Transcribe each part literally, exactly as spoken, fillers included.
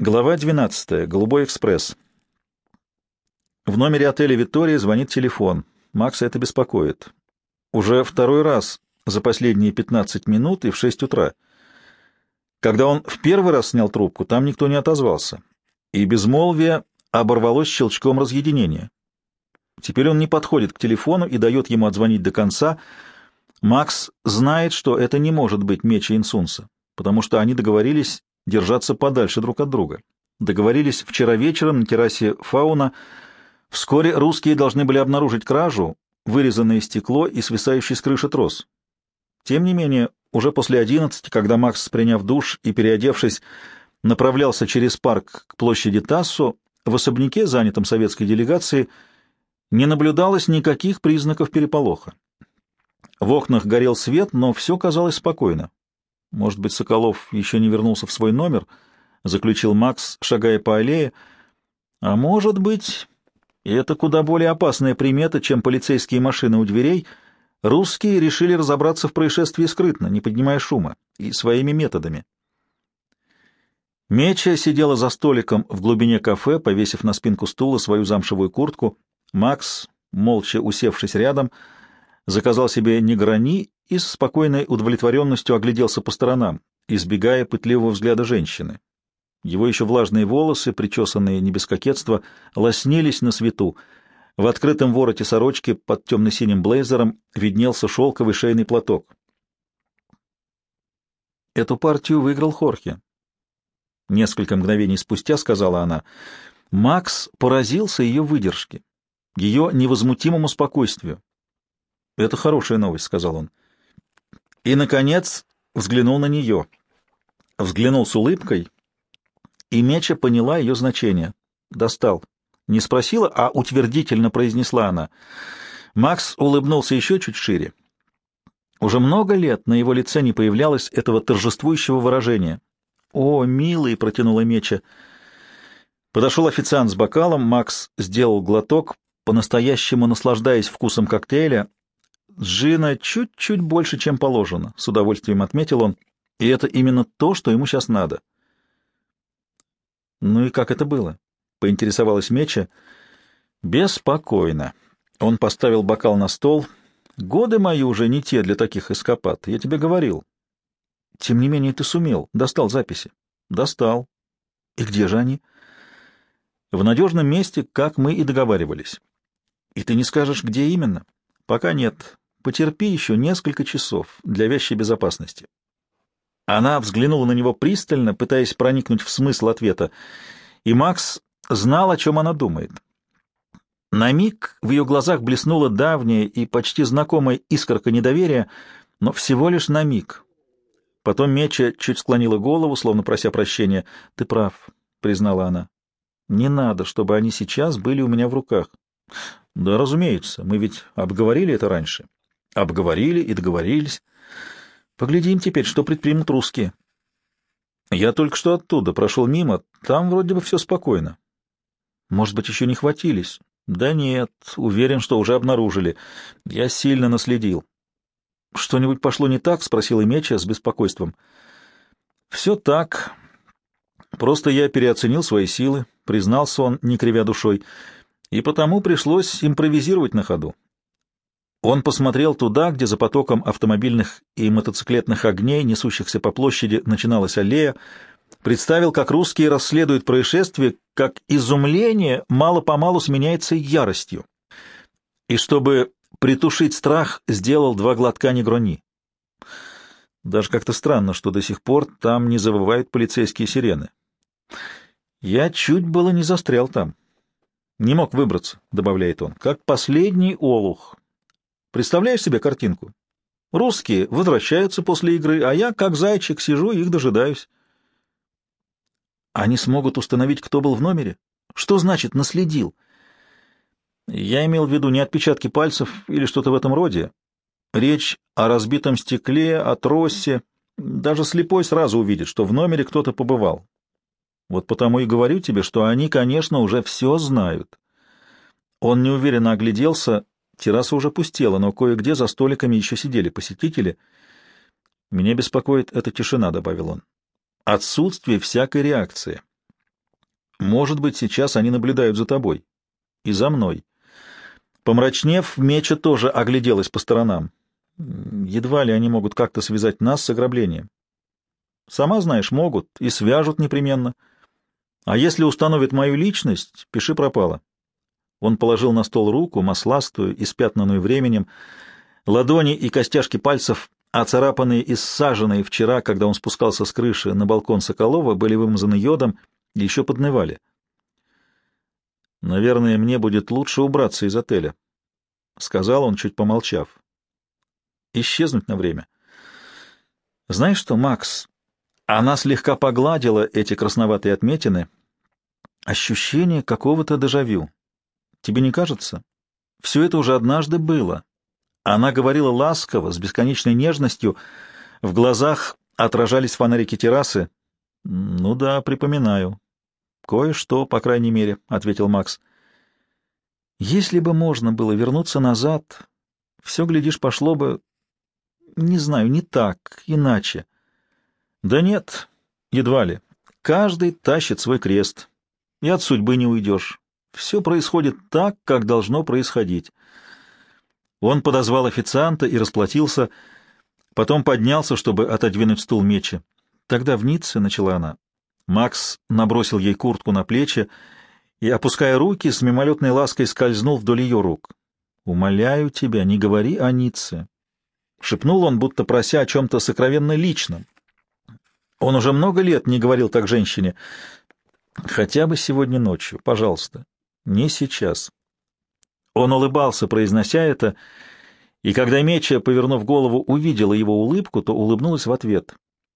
Глава двенадцатая. Голубой экспресс. В номере отеля «Виктория» звонит телефон. Макса это беспокоит. Уже второй раз за последние пятнадцать минут и в шесть утра. Когда он в первый раз снял трубку, там никто не отозвался. И безмолвие оборвалось щелчком разъединения. Теперь он не подходит к телефону и дает ему отзвонить до конца. Макс знает, что это не может быть Меча Инсунса, потому что они договорились держаться подальше друг от друга. Договорились вчера вечером на террасе Фауна. Вскоре русские должны были обнаружить кражу, вырезанное стекло и свисающий с крыши трос. Тем не менее, уже после одиннадцати, когда Макс, приняв душ и переодевшись, направлялся через парк к площади Тассо, в особняке, занятом советской делегацией, не наблюдалось никаких признаков переполоха. В окнах горел свет, но все казалось спокойно. «Может быть, Соколов еще не вернулся в свой номер?» — заключил Макс, шагая по аллее. «А может быть, и это куда более опасная примета, чем полицейские машины у дверей, русские решили разобраться в происшествии скрытно, не поднимая шума, и своими методами». Меча сидела за столиком в глубине кафе, повесив на спинку стула свою замшевую куртку. Макс, молча усевшись рядом, заказал себе негрони и с спокойной удовлетворенностью огляделся по сторонам, избегая пытливого взгляда женщины. Его еще влажные волосы, причесанные не без кокетства, лоснились на свету. В открытом вороте сорочки под темно-синим блейзером виднелся шелковый шейный платок. «Эту партию выиграл Хорхе», — несколько мгновений спустя сказала она. Макс поразился ее выдержке, ее невозмутимому спокойствию. «Это хорошая новость», — сказал он. И, наконец, взглянул на нее. Взглянул с улыбкой, и Меча поняла ее значение. Достал. Не спросила, а утвердительно произнесла она. Макс улыбнулся еще чуть шире. Уже много лет на его лице не появлялось этого торжествующего выражения. «О, милый!» — протянула Меча. Подошел официант с бокалом, Макс сделал глоток, по-настоящему наслаждаясь вкусом коктейля. Джина чуть-чуть больше, чем положено, — с удовольствием отметил он, — и это именно то, что ему сейчас надо. — Ну и как это было? — поинтересовалась Меча. — Беспокойно. Он поставил бокал на стол. — Годы мои уже не те для таких эскапад, я тебе говорил. — Тем не менее ты сумел. Достал записи. — Достал. — И где же они? — В надежном месте, как мы и договаривались. — И ты не скажешь, где именно? — Пока нет. Потерпи еще несколько часов для вящей безопасности. Она взглянула на него пристально, пытаясь проникнуть в смысл ответа, и Макс знал, о чем она думает. На миг в ее глазах блеснула давняя и почти знакомая искорка недоверия, но всего лишь на миг. Потом Меча чуть склонила голову, словно прося прощения. — Ты прав, — признала она. — Не надо, чтобы они сейчас были у меня в руках. — Да, разумеется, мы ведь обговорили это раньше. — Обговорили и договорились. Поглядим теперь, что предпримут русские. Я только что оттуда прошел мимо, там вроде бы все спокойно. Может быть, еще не хватились? Да нет, уверен, что уже обнаружили. Я сильно наследил. Что-нибудь пошло не так? — спросила Меча с беспокойством. Все так. Просто я переоценил свои силы, признался он, не кривя душой, и потому пришлось импровизировать на ходу. Он посмотрел туда, где за потоком автомобильных и мотоциклетных огней, несущихся по площади, начиналась аллея, представил, как русские расследуют происшествие, как изумление мало-помалу сменяется яростью. И чтобы притушить страх, сделал два глотка негрони. Даже как-то странно, что до сих пор там не завывают полицейские сирены. Я чуть было не застрял там. Не мог выбраться, — добавляет он, — как последний олух. Представляешь себе картинку? Русские возвращаются после игры, а я, как зайчик, сижу и их дожидаюсь. Они смогут установить, кто был в номере? Что значит «наследил»? Я имел в виду не отпечатки пальцев или что-то в этом роде. Речь о разбитом стекле, о тросе. Даже слепой сразу увидит, что в номере кто-то побывал. Вот потому и говорю тебе, что они, конечно, уже все знают. Он неуверенно огляделся. Терраса уже пустела, но кое-где за столиками еще сидели посетители. «Меня беспокоит эта тишина», — добавил он. «Отсутствие всякой реакции. Может быть, сейчас они наблюдают за тобой. И за мной. Помрачнев, Меча тоже огляделась по сторонам. Едва ли они могут как-то связать нас с ограблением. Сама знаешь, могут и свяжут непременно. А если установят мою личность, пиши пропало. Он положил на стол руку, масластую, испятнанную временем. Ладони и костяшки пальцев, оцарапанные и ссаженные вчера, когда он спускался с крыши на балкон Соколова, были вымазаны йодом и еще поднывали. «Наверное, мне будет лучше убраться из отеля», — сказал он, чуть помолчав. «Исчезнуть на время». «Знаешь что, Макс?» Она слегка погладила эти красноватые отметины. «Ощущение какого-то дежавю. Тебе не кажется? Все это уже однажды было». Она говорила ласково, с бесконечной нежностью. В глазах отражались фонарики террасы. «Ну да, припоминаю». «Кое-что, по крайней мере», — ответил Макс. «Если бы можно было вернуться назад, все, глядишь, пошло бы, не знаю, не так, иначе». «Да нет, едва ли. Каждый тащит свой крест, и от судьбы не уйдешь. Все происходит так, как должно происходить». Он подозвал официанта и расплатился, потом поднялся, чтобы отодвинуть стул Мечи. «Тогда в Ницце», — начала она. Макс набросил ей куртку на плечи и, опуская руки, с мимолетной лаской скользнул вдоль ее рук. «Умоляю тебя, не говори о Ницце», — шепнул он, будто прося о чем-то сокровенно личном. Он уже много лет не говорил так женщине. «Хотя бы сегодня ночью, пожалуйста, не сейчас». Он улыбался, произнося это, и когда Меча, повернув голову, увидела его улыбку, то улыбнулась в ответ.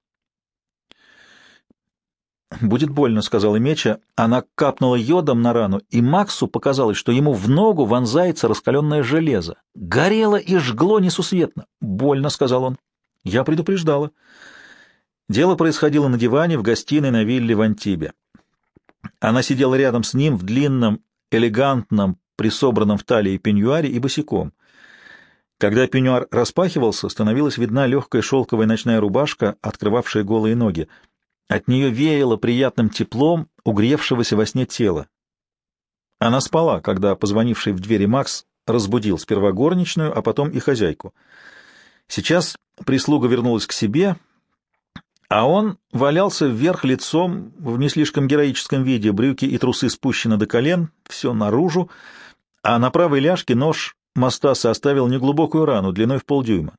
«Будет больно», — сказала Меча. Она капнула йодом на рану, и Максу показалось, что ему в ногу вонзается раскаленное железо. Горело и жгло несусветно. «Больно», — сказал он. «Я предупреждала». Дело происходило на диване в гостиной на вилле в Антибе. Она сидела рядом с ним в длинном, элегантном, присобранном в талии пеньюаре и босиком. Когда пеньюар распахивался, становилась видна легкая шелковая ночная рубашка, открывавшая голые ноги. От нее веяло приятным теплом угревшегося во сне тела. Она спала, когда позвонивший в двери Макс разбудил сперва горничную, а потом и хозяйку. Сейчас прислуга вернулась к себе, а он валялся вверх лицом в не слишком героическом виде, брюки и трусы спущены до колен, все наружу, а на правой ляжке нож Мастаса оставил неглубокую рану длиной в полдюйма.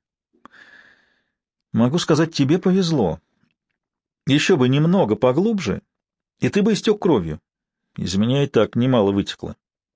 «Могу сказать, тебе повезло. Еще бы немного поглубже, и ты бы истек кровью. Из меня и так немало вытекло».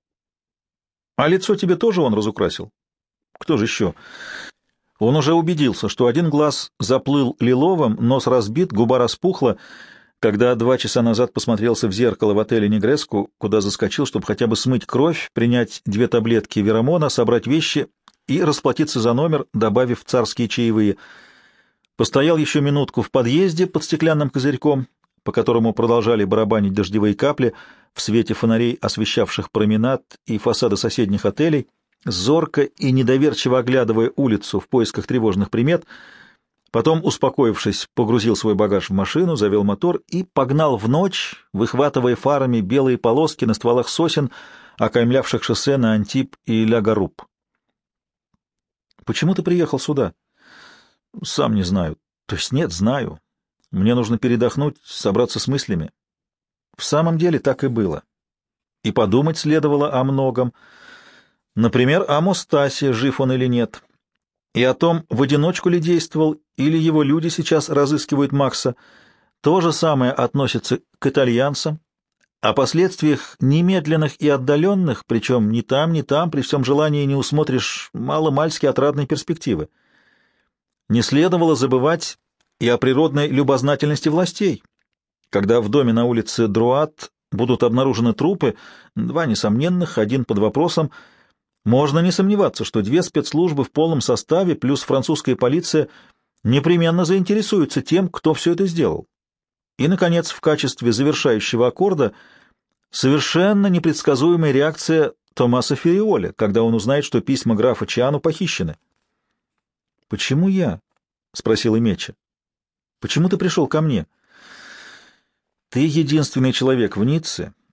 «А лицо тебе тоже он разукрасил?» «Кто же еще?» Он уже убедился, что один глаз заплыл лиловым, нос разбит, губа распухла, когда два часа назад посмотрелся в зеркало в отеле «Негреску», куда заскочил, чтобы хотя бы смыть кровь, принять две таблетки верамона, собрать вещи и расплатиться за номер, добавив царские чаевые. Постоял еще минутку в подъезде под стеклянным козырьком, по которому продолжали барабанить дождевые капли в свете фонарей, освещавших променад и фасады соседних отелей, зорко и недоверчиво оглядывая улицу в поисках тревожных примет. Потом, успокоившись, погрузил свой багаж в машину, завел мотор и погнал в ночь, выхватывая фарами белые полоски на стволах сосен, окаймлявших шоссе на Антиб и Ля-Гаруб. «Почему ты приехал сюда?» «Сам не знаю. То есть нет, знаю. Мне нужно передохнуть, собраться с мыслями». В самом деле так и было. И подумать следовало о многом. Например, о Мостасе, жив он или нет. И о том, в одиночку ли действовал, или его люди сейчас разыскивают Макса. То же самое относится к итальянцам, о последствиях немедленных и отдаленных, причем ни там, ни там, при всем желании не усмотришь маломальски отрадной перспективы. Не следовало забывать и о природной любознательности властей. Когда в доме на улице Друат будут обнаружены трупы, два несомненных, один под вопросом, можно не сомневаться, что две спецслужбы в полном составе плюс французская полиция непременно заинтересуются тем, кто все это сделал. И, наконец, в качестве завершающего аккорда совершенно непредсказуемая реакция Томаса Ферриоли, когда он узнает, что письма графа Чиану похищены. «Почему я?» — спросила Меча. «Почему ты пришел ко мне?» «Ты единственный человек в Ницце,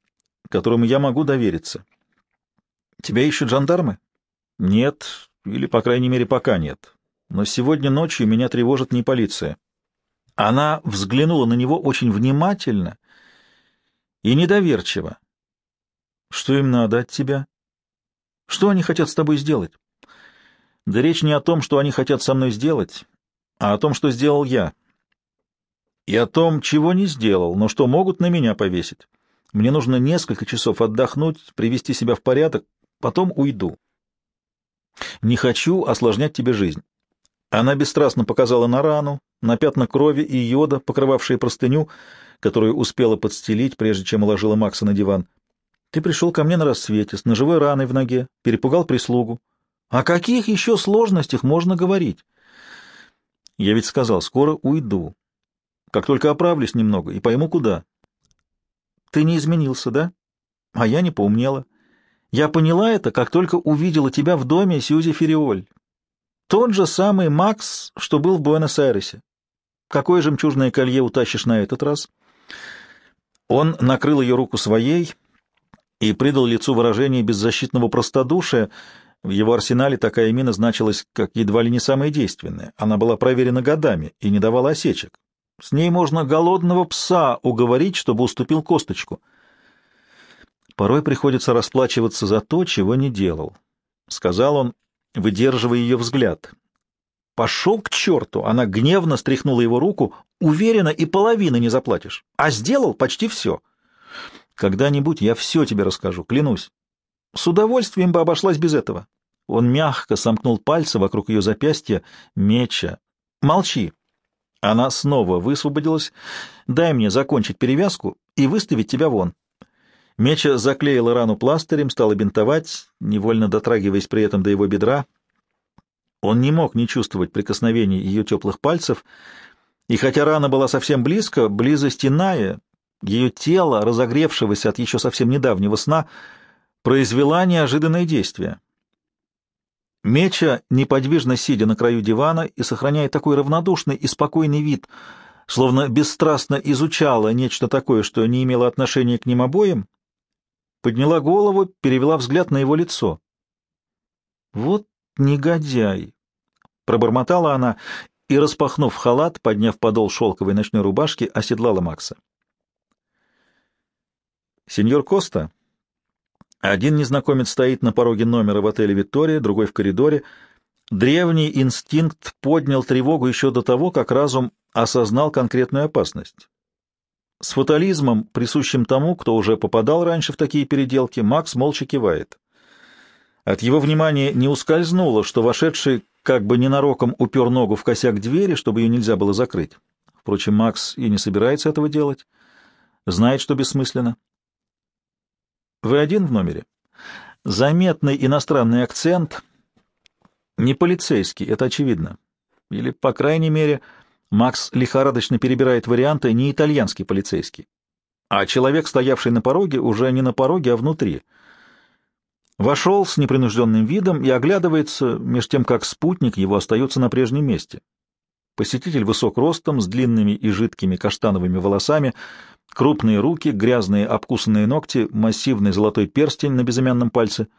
которому я могу довериться. Тебя ищут жандармы? Нет, или, по крайней мере, пока нет. Но сегодня ночью меня тревожит не полиция. Она взглянула на него очень внимательно и недоверчиво. Что им надо от тебя? Что они хотят с тобой сделать? Да речь не о том, что они хотят со мной сделать, а о том, что сделал я. И о том, чего не сделал, но что могут на меня повесить. Мне нужно несколько часов отдохнуть, привести себя в порядок, потом уйду. Не хочу осложнять тебе жизнь. Она бесстрастно показала на рану, на пятна крови и йода, покрывавшие простыню, которую успела подстелить, прежде чем уложила Макса на диван. Ты пришел ко мне на рассвете с ножевой раной в ноге, перепугал прислугу. О каких еще сложностях можно говорить? Я ведь сказал, скоро уйду. Как только оправлюсь немного и пойму, куда. Ты не изменился, да? А я не поумнела. Я поняла это, как только увидела тебя в доме Сьюзи Фериоль. Тот же самый Макс, что был в Буэнос-Айресе. Какое жемчужное колье утащишь на этот раз? Он накрыл ее руку своей и придал лицу выражение беззащитного простодушия. В его арсенале такая мина значилась как едва ли не самая действенная. Она была проверена годами и не давала осечек. С ней можно голодного пса уговорить, чтобы уступил косточку. Порой приходится расплачиваться за то, чего не делал, — сказал он, выдерживая ее взгляд. Пошел к черту! Она гневно стряхнула его руку. Уверена, и половины не заплатишь. А сделал почти все. Когда-нибудь я все тебе расскажу, клянусь. С удовольствием бы обошлась без этого. Он мягко сомкнул пальцы вокруг ее запястья. Меча. Молчи. Она снова высвободилась. Дай мне закончить перевязку и выставить тебя вон. Меча заклеила рану пластырем, стала бинтовать, невольно дотрагиваясь при этом до его бедра. Он не мог не чувствовать прикосновений ее теплых пальцев, и хотя рана была совсем близко, близость иная, ее тело, разогревшегося от еще совсем недавнего сна, произвела неожиданное действие. Меча, неподвижно сидя на краю дивана и сохраняя такой равнодушный и спокойный вид, словно бесстрастно изучала нечто такое, что не имело отношения к ним обоим, подняла голову, перевела взгляд на его лицо. «Вот негодяй!» — пробормотала она и, распахнув халат, подняв подол шелковой ночной рубашки, оседлала Макса. «Сеньор Коста?» Один незнакомец стоит на пороге номера в отеле «Виктория», другой в коридоре. Древний инстинкт поднял тревогу еще до того, как разум осознал конкретную опасность. С фатализмом, присущим тому, кто уже попадал раньше в такие переделки, Макс молча кивает. От его внимания не ускользнуло, что вошедший как бы ненароком упер ногу в косяк двери, чтобы ее нельзя было закрыть. Впрочем, Макс и не собирается этого делать. Знает, что бессмысленно. Вы один в номере? Заметный иностранный акцент. Не полицейский, это очевидно. Или, по крайней мере, Макс лихорадочно перебирает варианты, не итальянский полицейский. А человек, стоявший на пороге, уже не на пороге, а внутри. Вошел с непринужденным видом и оглядывается, меж тем, как спутник его остается на прежнем месте. Посетитель высок ростом, с длинными и жидкими каштановыми волосами, крупные руки, грязные обкусанные ногти, массивный золотой перстень на безымянном пальце.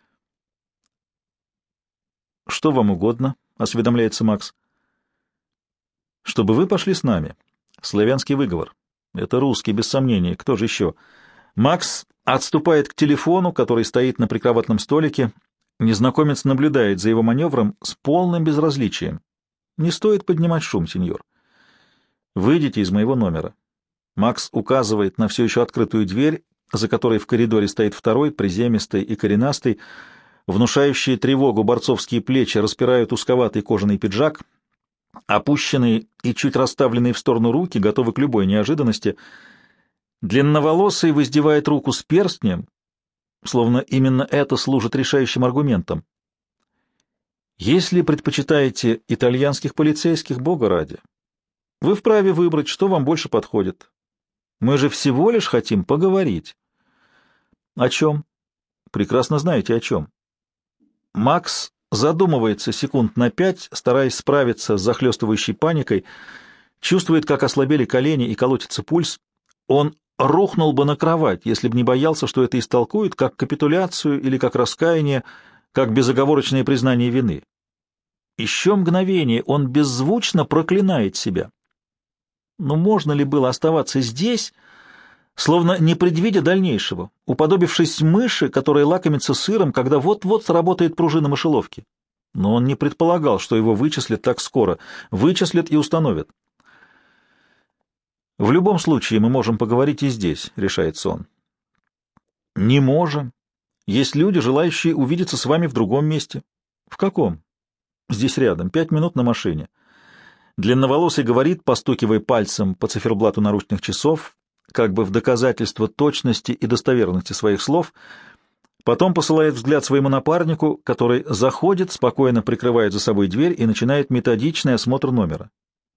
«Что вам угодно?» — осведомляется Макс. «Чтобы вы пошли с нами. Славянский выговор. Это русский, без сомнений. Кто же еще?» Макс отступает к телефону, который стоит на прикроватном столике. Незнакомец наблюдает за его маневром с полным безразличием. «Не стоит поднимать шум, сеньор. Выйдите из моего номера». Макс указывает на все еще открытую дверь, за которой в коридоре стоит второй, приземистый и коренастый. Внушающие тревогу борцовские плечи распирают узковатый кожаный пиджак. Опущенные и чуть расставленные в сторону руки готовы к любой неожиданности. Длинноволосый воздевает руку с перстнем, словно именно это служит решающим аргументом. Если предпочитаете итальянских полицейских, бога ради, вы вправе выбрать, что вам больше подходит. Мы же всего лишь хотим поговорить. О чем? Прекрасно знаете, о чем. Макс задумывается секунд на пять, стараясь справиться с захлестывающей паникой, чувствует, как ослабели колени и колотится пульс. Он рухнул бы на кровать, если бы не боялся, что это истолкуют как капитуляцию или как раскаяние, как безоговорочное признание вины. Еще мгновение он беззвучно проклинает себя. Но можно ли было оставаться здесь, словно не предвидя дальнейшего, уподобившись мыши, которая лакомится сыром, когда вот-вот сработает пружина мышеловки? Но он не предполагал, что его вычислят так скоро. Вычислят и установят. «В любом случае мы можем поговорить и здесь», — решается он. «Не можем. Есть люди, желающие увидеться с вами в другом месте». «В каком?» «Здесь рядом. Пять минут на машине». Длинноволосый говорит, постукивая пальцем по циферблату наручных часов, как бы в доказательство точности и достоверности своих слов, потом посылает взгляд своему напарнику, который заходит, спокойно прикрывает за собой дверь и начинает методичный осмотр номера.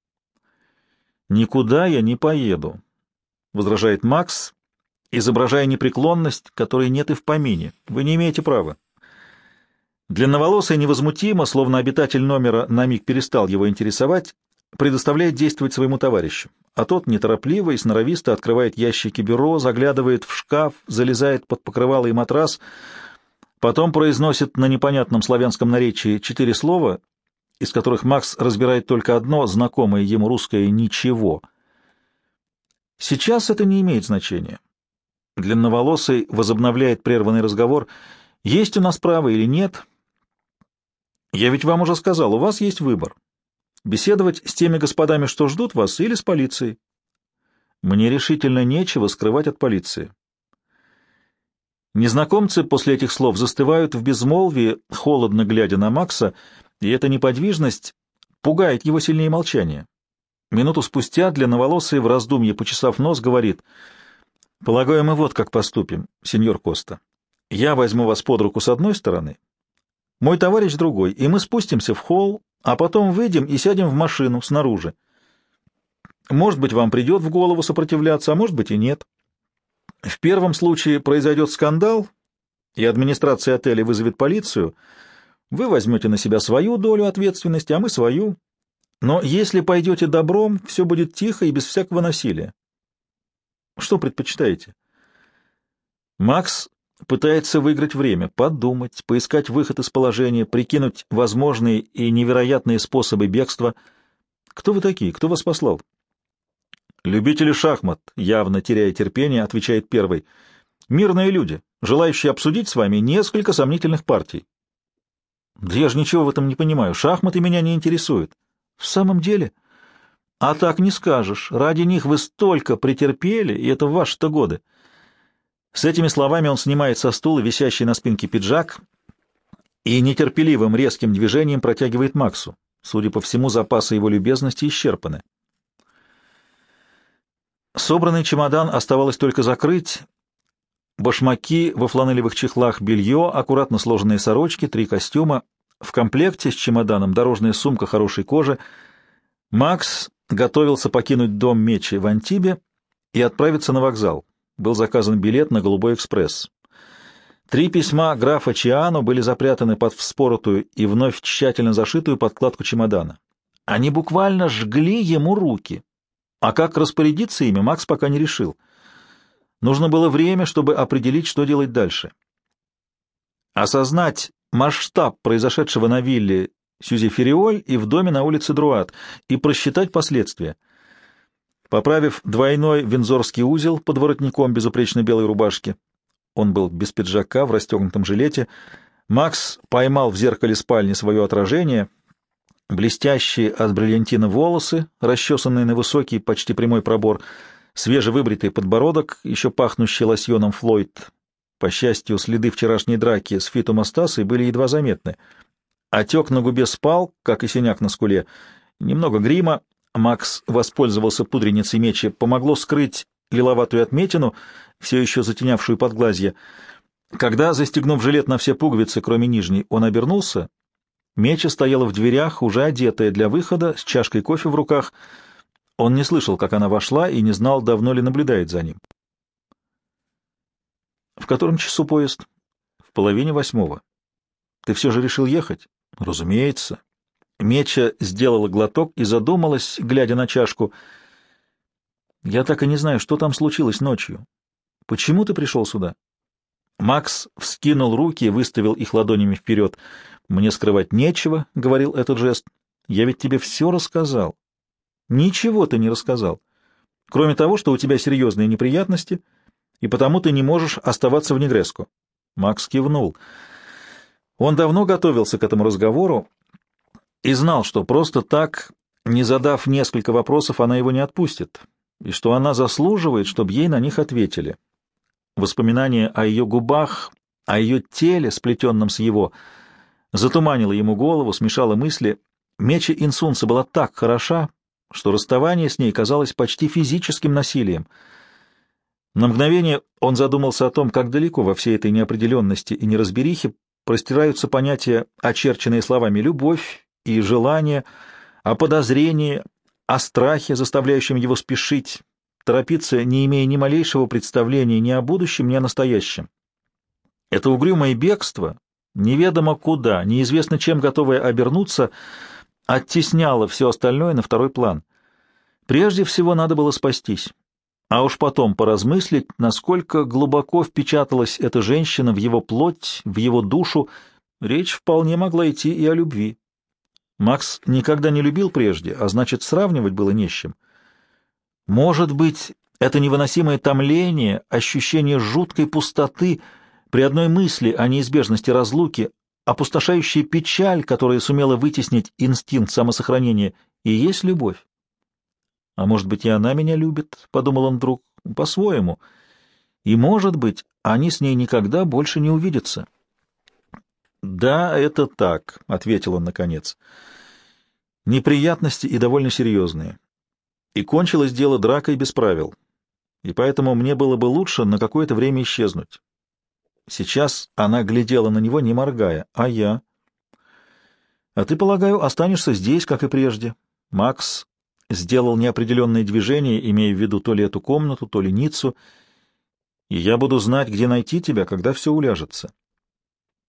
«Никуда я не поеду», — возражает Макс, изображая непреклонность, которой нет и в помине. «Вы не имеете права». Длинноволосый невозмутимо, словно обитатель номера на миг перестал его интересовать, предоставляет действовать своему товарищу, а тот неторопливо и сноровисто открывает ящики бюро, заглядывает в шкаф, залезает под покрывало и матрас, потом произносит на непонятном славянском наречии четыре слова, из которых Макс разбирает только одно, знакомое ему русское «ничего». Сейчас это не имеет значения. Длинноволосый возобновляет прерванный разговор. «Есть у нас право или нет?» «Я ведь вам уже сказал, у вас есть выбор. Беседовать с теми господами, что ждут вас, или с полицией?» «Мне решительно нечего скрывать от полиции». Незнакомцы после этих слов застывают в безмолвии, холодно глядя на Макса, и эта неподвижность пугает его сильнее молчания. Минуту спустя длинноволосый, в раздумье почесав нос, говорит: «Полагаю, мы вот как поступим, сеньор Коста. Я возьму вас под руку с одной стороны, мой товарищ другой, и мы спустимся в холл, а потом выйдем и сядем в машину снаружи. Может быть, вам придет в голову сопротивляться, а может быть и нет. В первом случае произойдет скандал, и администрация отеля вызовет полицию. Вы возьмете на себя свою долю ответственности, а мы свою. Но если пойдете добром, все будет тихо и без всякого насилия. Что предпочитаете?» Макс пытается выиграть время, подумать, поискать выход из положения, прикинуть возможные и невероятные способы бегства. «Кто вы такие? Кто вас послал?» «Любители шахмат», явно теряя терпение, отвечает первый. «Мирные люди, желающие обсудить с вами несколько сомнительных партий». «Да я же ничего в этом не понимаю. Шахматы меня не интересуют». «В самом деле?» «А так не скажешь. Ради них вы столько претерпели, и это в ваши-то годы». С этими словами он снимает со стула висящий на спинке пиджак и нетерпеливым резким движением протягивает Максу. Судя по всему, запасы его любезности исчерпаны. Собранный чемодан оставалось только закрыть. Башмаки во фланелевых чехлах, белье, аккуратно сложенные сорочки, три костюма. В комплекте с чемоданом дорожная сумка хорошей кожи. Макс готовился покинуть дом Мечи в Антибе и отправиться на вокзал. Был заказан билет на «Голубой экспресс». Три письма графа Чиано были запрятаны под вспоротую и вновь тщательно зашитую подкладку чемодана. Они буквально жгли ему руки. А как распорядиться ими, Макс пока не решил. Нужно было время, чтобы определить, что делать дальше. Осознать масштаб произошедшего на вилле Сюзи-Фериоль и в доме на улице Друат и просчитать последствия. Поправив двойной виндзорский узел под воротником безупречно белой рубашки, он был без пиджака, в расстегнутом жилете, Макс поймал в зеркале спальни свое отражение, блестящие от бриллиантина волосы, расчесанные на высокий, почти прямой пробор, свежевыбритый подбородок, еще пахнущий лосьоном Флойд. По счастью, следы вчерашней драки с фитомастасой были едва заметны. Отек на губе спал, как и синяк на скуле. Немного грима. Макс воспользовался пудреницей Мечи, помогло скрыть лиловатую отметину, все еще затенявшую подглазье. Когда, застегнув жилет на все пуговицы, кроме нижней, он обернулся, Меча стояла в дверях, уже одетая для выхода, с чашкой кофе в руках. Он не слышал, как она вошла, и не знал, давно ли наблюдает за ним. «В котором часу поезд?» «В половине восьмого». «Ты все же решил ехать?» «Разумеется». Меча сделала глоток и задумалась, глядя на чашку. Я так и не знаю, что там случилось ночью. Почему ты пришел сюда?» Макс вскинул руки и выставил их ладонями вперед. «Мне скрывать нечего», — говорил этот жест. «Я ведь тебе все рассказал». «Ничего ты не рассказал. Кроме того, что у тебя серьезные неприятности, и потому ты не можешь оставаться в Негреско». Макс кивнул. Он давно готовился к этому разговору и знал, что просто так, не задав несколько вопросов, она его не отпустит, и что она заслуживает, чтобы ей на них ответили. Воспоминание о ее губах, о ее теле, сплетенном с его, затуманило ему голову, смешало мысли. Меча Инсунца была так хороша, что расставание с ней казалось почти физическим насилием. На мгновение он задумался о том, как далеко во всей этой неопределенности и неразберихе простираются понятия, очерченные словами «любовь» и «желание», о подозрении, о страхе, заставляющем его спешить, торопиться, не имея ни малейшего представления ни о будущем, ни о настоящем. Это угрюмое бегство, неведомо куда, неизвестно чем готовое обернуться, оттесняло все остальное на второй план. Прежде всего надо было спастись, а уж потом поразмыслить, насколько глубоко впечаталась эта женщина в его плоть, в его душу. Речь вполне могла идти и о любви. Макс никогда не любил прежде, а значит, сравнивать было не с чем. Может быть, это невыносимое томление, ощущение жуткой пустоты при одной мысли о неизбежности разлуки, опустошающая печаль, которая сумела вытеснить инстинкт самосохранения, и есть любовь. «А может быть, и она меня любит», — подумал он вдруг, — «по-своему. И, может быть, они с ней никогда больше не увидятся». «Да, это так», — ответил он наконец. «Неприятности и довольно серьезные. И кончилось дело дракой без правил. И поэтому мне было бы лучше на какое-то время исчезнуть». Сейчас она глядела на него, не моргая. «А я?» «А ты, полагаю, останешься здесь, как и прежде». Макс сделал неопределенное движение, имея в виду то ли эту комнату, то ли Ниццу. «И я буду знать, где найти тебя, когда все уляжется».